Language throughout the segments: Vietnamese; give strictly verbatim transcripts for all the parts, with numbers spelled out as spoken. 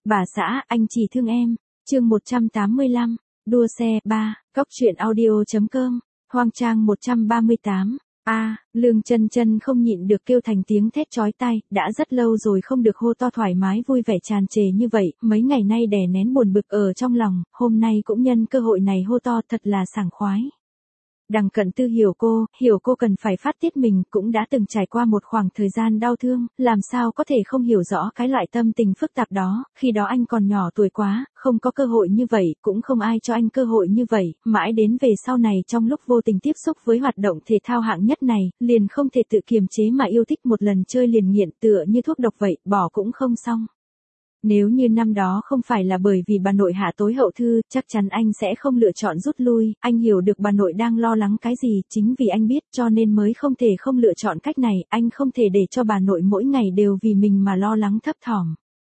Bà xã, anh chỉ thương em. Chương một trăm tám mươi lăm, đua xe ba, cóc truyện audio.com, hoang trang một trăm ba mươi tám. A, Lương Chân Chân không nhịn được kêu thành tiếng thét chói tai, đã rất lâu rồi không được hô to thoải mái vui vẻ tràn trề như vậy, mấy ngày nay đè nén buồn bực ở trong lòng, hôm nay cũng nhân cơ hội này hô to thật là sảng khoái. Đằng Cận Tư hiểu cô, hiểu cô cần phải phát tiết mình, cũng đã từng trải qua một khoảng thời gian đau thương, làm sao có thể không hiểu rõ cái loại tâm tình phức tạp đó, khi đó anh còn nhỏ tuổi quá, không có cơ hội như vậy, cũng không ai cho anh cơ hội như vậy, mãi đến về sau này trong lúc vô tình tiếp xúc với hoạt động thể thao hạng nhất này, liền không thể tự kiềm chế mà yêu thích một lần chơi liền nghiện tựa như thuốc độc vậy, bỏ cũng không xong. Nếu như năm đó không phải là bởi vì bà nội hạ tối hậu thư, chắc chắn anh sẽ không lựa chọn rút lui, anh hiểu được bà nội đang lo lắng cái gì, chính vì anh biết cho nên mới không thể không lựa chọn cách này, anh không thể để cho bà nội mỗi ngày đều vì mình mà lo lắng thấp thỏm.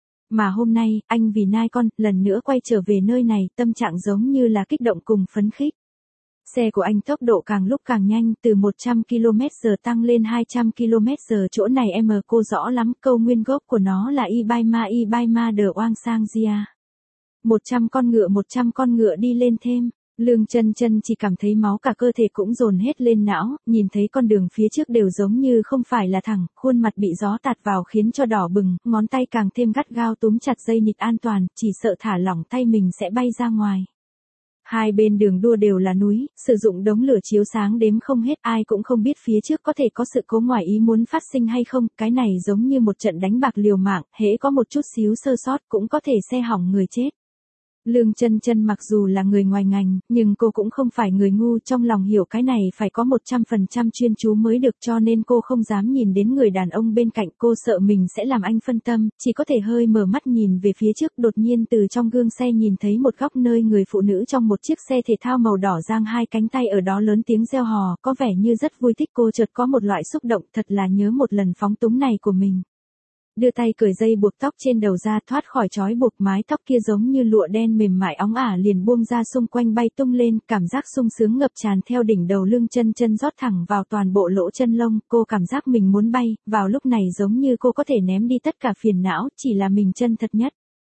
Mà hôm nay, anh vì nai con, lần nữa quay trở về nơi này, tâm trạng giống như là kích động cùng phấn khích. Xe của anh tốc độ càng lúc càng nhanh, từ một trăm ki lô mét giờ tăng lên hai trăm ki lô mét giờ, chỗ này em cô rõ lắm, câu nguyên gốc của nó là Ibaima Ibaima de Oang Sang Jia. một trăm con ngựa một trăm con ngựa đi lên thêm, Lương Chân Chân chỉ cảm thấy máu cả cơ thể cũng dồn hết lên não, nhìn thấy con đường phía trước đều giống như không phải là thẳng, khuôn mặt bị gió tạt vào khiến cho đỏ bừng, ngón tay càng thêm gắt gao túm chặt dây nịt an toàn, chỉ sợ thả lỏng tay mình sẽ bay ra ngoài. Hai bên đường đua đều là núi, sử dụng đống lửa chiếu sáng đếm không hết, ai cũng không biết phía trước có thể có sự cố ngoài ý muốn phát sinh hay không, cái này giống như một trận đánh bạc liều mạng, hễ có một chút xíu sơ sót cũng có thể xe hỏng người chết. Lương Chân Chân mặc dù là người ngoài ngành, nhưng cô cũng không phải người ngu, trong lòng hiểu cái này phải có một trăm phần trăm chuyên chú mới được, cho nên cô không dám nhìn đến người đàn ông bên cạnh, cô sợ mình sẽ làm anh phân tâm, chỉ có thể hơi mở mắt nhìn về phía trước, đột nhiên từ trong gương xe nhìn thấy một góc nơi người phụ nữ trong một chiếc xe thể thao màu đỏ giang hai cánh tay ở đó lớn tiếng reo hò, có vẻ như rất vui thích, cô chợt có một loại xúc động, thật là nhớ một lần phóng túng này của mình. Đưa tay cởi dây buộc tóc trên đầu ra, thoát khỏi trói buộc, mái tóc kia giống như lụa đen mềm mại óng ả liền buông ra xung quanh bay tung lên, cảm giác sung sướng ngập tràn theo đỉnh đầu. Lương Chân Chân rót thẳng vào toàn bộ lỗ chân lông, cô cảm giác mình muốn bay, vào lúc này giống như cô có thể ném đi tất cả phiền não, chỉ là mình chân thật nhất.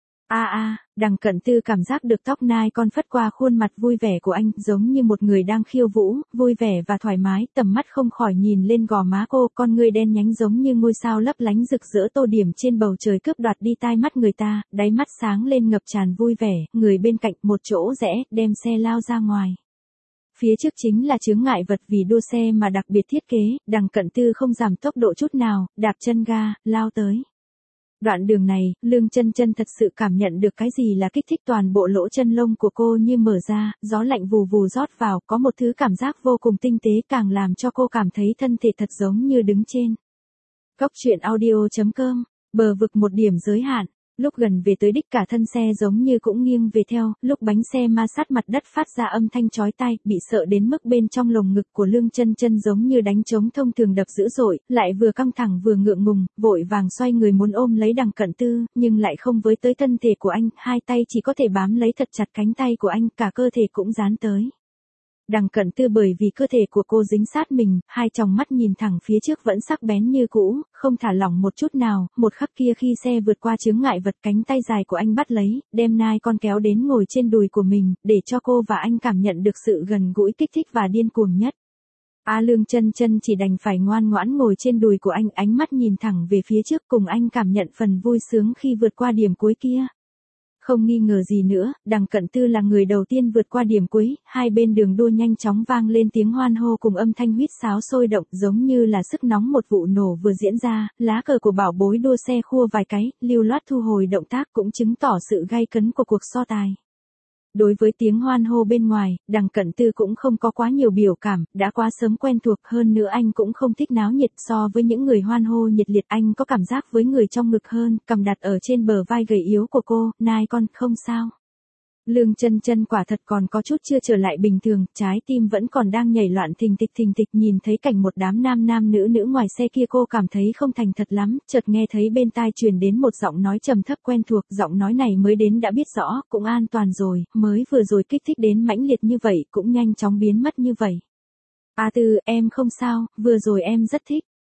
A a, Đằng Cận Tư cảm giác được tóc nai con phất qua khuôn mặt vui vẻ của anh, giống như một người đang khiêu vũ, vui vẻ và thoải mái, tầm mắt không khỏi nhìn lên gò má cô, con ngươi đen nhánh giống như ngôi sao lấp lánh rực rỡ tô điểm trên bầu trời cướp đoạt đi tai mắt người ta, đáy mắt sáng lên ngập tràn vui vẻ, người bên cạnh một chỗ rẽ, đem xe lao ra ngoài. Phía trước chính là chướng ngại vật vì đua xe mà đặc biệt thiết kế, Đằng Cận Tư không giảm tốc độ chút nào, đạp chân ga, lao tới. Đoạn đường này, Lương Chân Chân thật sự cảm nhận được cái gì là kích thích, toàn bộ lỗ chân lông của cô như mở ra, gió lạnh vù vù rót vào, có một thứ cảm giác vô cùng tinh tế, càng làm cho cô cảm thấy thân thể thật giống như đứng trên. Cóc truyện audio.com, bờ vực một điểm giới hạn. Lúc gần về tới đích cả thân xe giống như cũng nghiêng về theo, lúc bánh xe ma sát mặt đất phát ra âm thanh chói tai, bị sợ đến mức bên trong lồng ngực của Lương Chân Chân giống như đánh trống thông thường đập dữ dội, lại vừa căng thẳng vừa ngượng ngùng, vội vàng xoay người muốn ôm lấy Đằng Cận Tư, nhưng lại không với tới thân thể của anh, hai tay chỉ có thể bám lấy thật chặt cánh tay của anh, cả cơ thể cũng dán tới. Đằng Cận Tư bởi vì cơ thể của cô dính sát mình, hai tròng mắt nhìn thẳng phía trước vẫn sắc bén như cũ, không thả lỏng một chút nào, một khắc kia khi xe vượt qua chướng ngại vật, cánh tay dài của anh bắt lấy, đem nai con kéo đến ngồi trên đùi của mình, để cho cô và anh cảm nhận được sự gần gũi kích thích và điên cuồng nhất. A Lương Chân Chân chỉ đành phải ngoan ngoãn ngồi trên đùi của anh, ánh mắt nhìn thẳng về phía trước cùng anh cảm nhận phần vui sướng khi vượt qua điểm cuối kia. Không nghi ngờ gì nữa, Đằng Cận Tư là người đầu tiên vượt qua điểm cuối, hai bên đường đua nhanh chóng vang lên tiếng hoan hô cùng âm thanh huýt sáo sôi động, giống như là sức nóng một vụ nổ vừa diễn ra, lá cờ của bảo bối đua xe khua vài cái, lưu loát thu hồi động tác cũng chứng tỏ sự gay cấn của cuộc so tài. Đối với tiếng hoan hô bên ngoài, Đằng Cận Tư cũng không có quá nhiều biểu cảm, đã quá sớm quen thuộc, hơn nữa anh cũng không thích náo nhiệt, so với những người hoan hô nhiệt liệt anh có cảm giác với người trong ngực hơn, cầm đặt ở trên bờ vai gầy yếu của cô, nai con, không sao. Lương Chân Chân quả thật còn có chút chưa trở lại bình thường, trái tim vẫn còn đang nhảy loạn thình thịch thình thịch, nhìn thấy cảnh một đám nam nam nữ nữ ngoài xe kia cô cảm thấy không thành thật lắm, chợt nghe thấy bên tai truyền đến một giọng nói trầm thấp quen thuộc, giọng nói này mới đến đã biết rõ, cũng an toàn rồi, mới vừa rồi kích thích đến mãnh liệt như vậy, cũng nhanh chóng biến mất như vậy. A Tư, em không sao, vừa rồi em rất thích.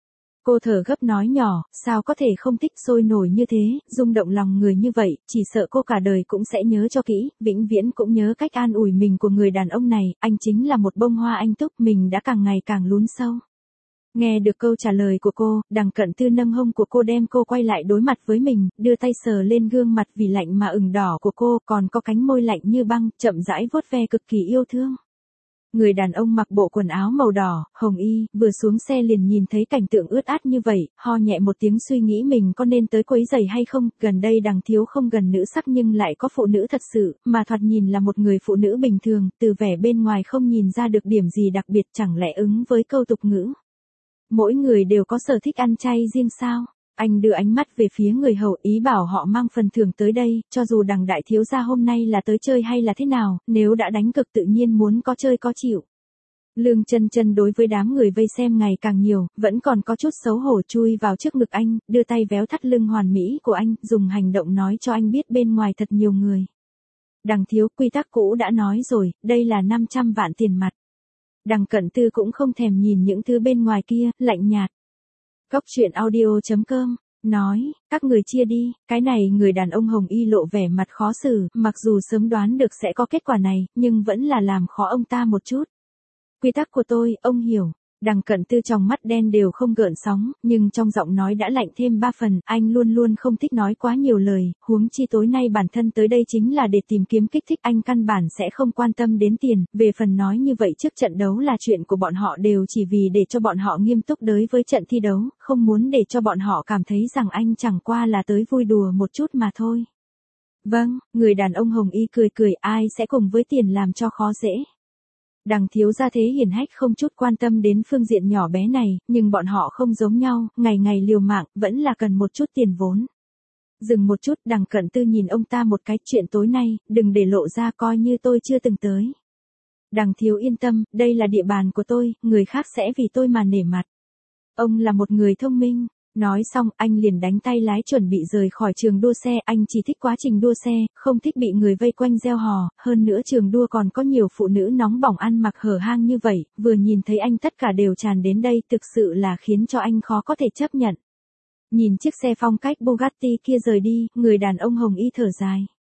Cô thở gấp nói nhỏ, sao có thể không thích, sôi nổi như thế, rung động lòng người như vậy, chỉ sợ cô cả đời cũng sẽ nhớ cho kỹ, vĩnh viễn cũng nhớ cách an ủi mình của người đàn ông này, anh chính là một bông hoa anh túc, mình đã càng ngày càng lún sâu. Nghe được câu trả lời của cô, Đằng Cận Tư nâng hông của cô đem cô quay lại đối mặt với mình, đưa tay sờ lên gương mặt vì lạnh mà ửng đỏ của cô, còn có cánh môi lạnh như băng, chậm rãi vuốt ve cực kỳ yêu thương. Người đàn ông mặc bộ quần áo màu đỏ, hồng y, vừa xuống xe liền nhìn thấy cảnh tượng ướt át như vậy, ho nhẹ một tiếng suy nghĩ mình có nên tới quấy giày hay không, gần đây Đằng Thiếu không gần nữ sắc nhưng lại có phụ nữ thật sự, mà thoạt nhìn là một người phụ nữ bình thường, từ vẻ bên ngoài không nhìn ra được điểm gì đặc biệt, chẳng lẽ ứng với câu tục ngữ. Mỗi người đều có sở thích ăn chay riêng sao? Anh đưa ánh mắt về phía người hầu, ý bảo họ mang phần thưởng tới đây, cho dù Đằng đại thiếu gia hôm nay là tới chơi hay là thế nào, nếu đã đánh cực tự nhiên muốn có chơi có chịu. Lương Chân Chân đối với đám người vây xem ngày càng nhiều, vẫn còn có chút xấu hổ chui vào trước ngực anh, đưa tay véo thắt lưng hoàn mỹ của anh, dùng hành động nói cho anh biết bên ngoài thật nhiều người. Đằng thiếu, quy tắc cũ đã nói rồi, đây là năm trăm vạn tiền mặt. Đằng Cận Tư cũng không thèm nhìn những thứ bên ngoài kia, lạnh nhạt. Cốc truyện audio chấm com nói, các người chia đi, cái này người đàn ông hồng y lộ vẻ mặt khó xử, mặc dù sớm đoán được sẽ có kết quả này, nhưng vẫn là làm khó ông ta một chút. Quy tắc của tôi, ông hiểu. Đằng Cận Tư trong mắt đen đều không gợn sóng, nhưng trong giọng nói đã lạnh thêm ba phần, anh luôn luôn không thích nói quá nhiều lời, huống chi tối nay bản thân tới đây chính là để tìm kiếm kích thích, anh căn bản sẽ không quan tâm đến tiền, về phần nói như vậy trước trận đấu là chuyện của bọn họ đều chỉ vì để cho bọn họ nghiêm túc đối với trận thi đấu, không muốn để cho bọn họ cảm thấy rằng anh chẳng qua là tới vui đùa một chút mà thôi. Vâng, người đàn ông hồng y cười cười, ai sẽ cùng với tiền làm cho khó dễ. Đằng thiếu gia thế hiển hách không chút quan tâm đến phương diện nhỏ bé này, nhưng bọn họ không giống nhau, ngày ngày liều mạng, vẫn là cần một chút tiền vốn. Dừng một chút, Đằng Cận Tư nhìn ông ta một cái, chuyện tối nay, đừng để lộ ra coi như tôi chưa từng tới. Đằng thiếu yên tâm, đây là địa bàn của tôi, người khác sẽ vì tôi mà nể mặt. Ông là một người thông minh. Nói xong, anh liền đánh tay lái chuẩn bị rời khỏi trường đua xe, anh chỉ thích quá trình đua xe, không thích bị người vây quanh reo hò, hơn nữa trường đua còn có nhiều phụ nữ nóng bỏng ăn mặc hở hang như vậy, vừa nhìn thấy anh tất cả đều tràn đến đây, thực sự là khiến cho anh khó có thể chấp nhận. Nhìn chiếc xe phong cách Bugatti kia rời đi, người đàn ông hồng y thở dài.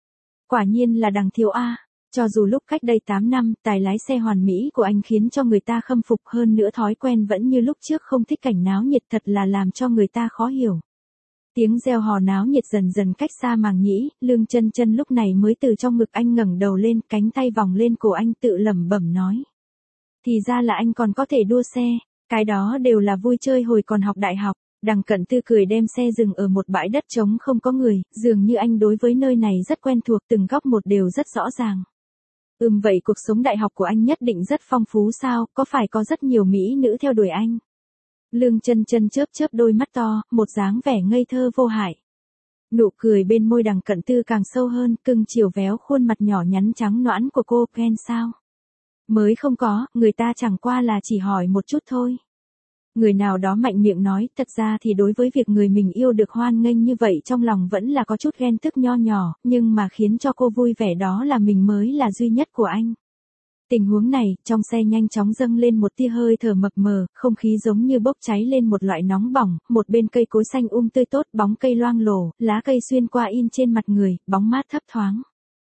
Quả nhiên là Đằng thiếu A. Cho dù lúc cách đây tám năm, tài lái xe hoàn mỹ của anh khiến cho người ta khâm phục, hơn nữa thói quen vẫn như lúc trước không thích cảnh náo nhiệt, thật là làm cho người ta khó hiểu. Tiếng reo hò náo nhiệt dần dần cách xa màng nhĩ, Lương Chân Chân lúc này mới từ trong ngực anh ngẩng đầu lên, cánh tay vòng lên cổ anh tự lẩm bẩm nói. Thì ra là anh còn có thể đua xe, cái đó đều là vui chơi hồi còn học đại học. Đằng Cận Tư cười đem xe dừng ở một bãi đất trống không có người, dường như anh đối với nơi này rất quen thuộc, từng góc một đều rất rõ ràng. Ừm vậy cuộc sống đại học của anh nhất định rất phong phú sao, có phải có rất nhiều mỹ nữ theo đuổi anh? Lương Chân Chân chớp chớp đôi mắt to, một dáng vẻ ngây thơ vô hại. Nụ cười bên môi Đằng Cận Tư càng sâu hơn, cưng chiều véo khuôn mặt nhỏ nhắn trắng nõn của cô, ghen sao? Mới không có, người ta chẳng qua là chỉ hỏi một chút thôi. Người nào đó mạnh miệng nói, thật ra thì đối với việc người mình yêu được hoan nghênh như vậy trong lòng vẫn là có chút ghen tức nho nhỏ, nhưng mà khiến cho cô vui vẻ đó là mình mới là duy nhất của anh. Tình huống này, trong xe nhanh chóng dâng lên một tia hơi thở mập mờ, không khí giống như bốc cháy lên một loại nóng bỏng, một bên cây cối xanh um tươi tốt, bóng cây loang lổ, lá cây xuyên qua in trên mặt người, bóng mát thấp thoáng.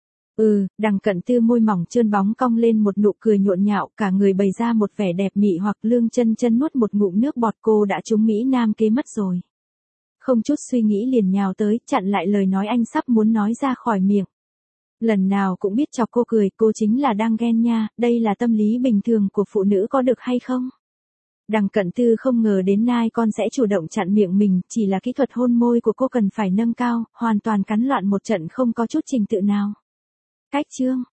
Ừ, Đằng Cận Tư môi mỏng trơn bóng cong lên một nụ cười nhộn nhạo, cả người bày ra một vẻ đẹp mị hoặc. Lương Chân Chân nuốt một ngụm nước bọt, cô đã trúng Mỹ Nam kế mất rồi. Không chút suy nghĩ liền nhào tới, chặn lại lời nói anh sắp muốn nói ra khỏi miệng. Lần nào cũng biết chọc cô cười, cô chính là đang ghen nha, đây là tâm lý bình thường của phụ nữ có được hay không? Đằng Cận Tư không ngờ đến nai con sẽ chủ động chặn miệng mình, chỉ là kỹ thuật hôn môi của cô cần phải nâng cao, hoàn toàn cắn loạn một trận không có chút trình tự nào. Cách chương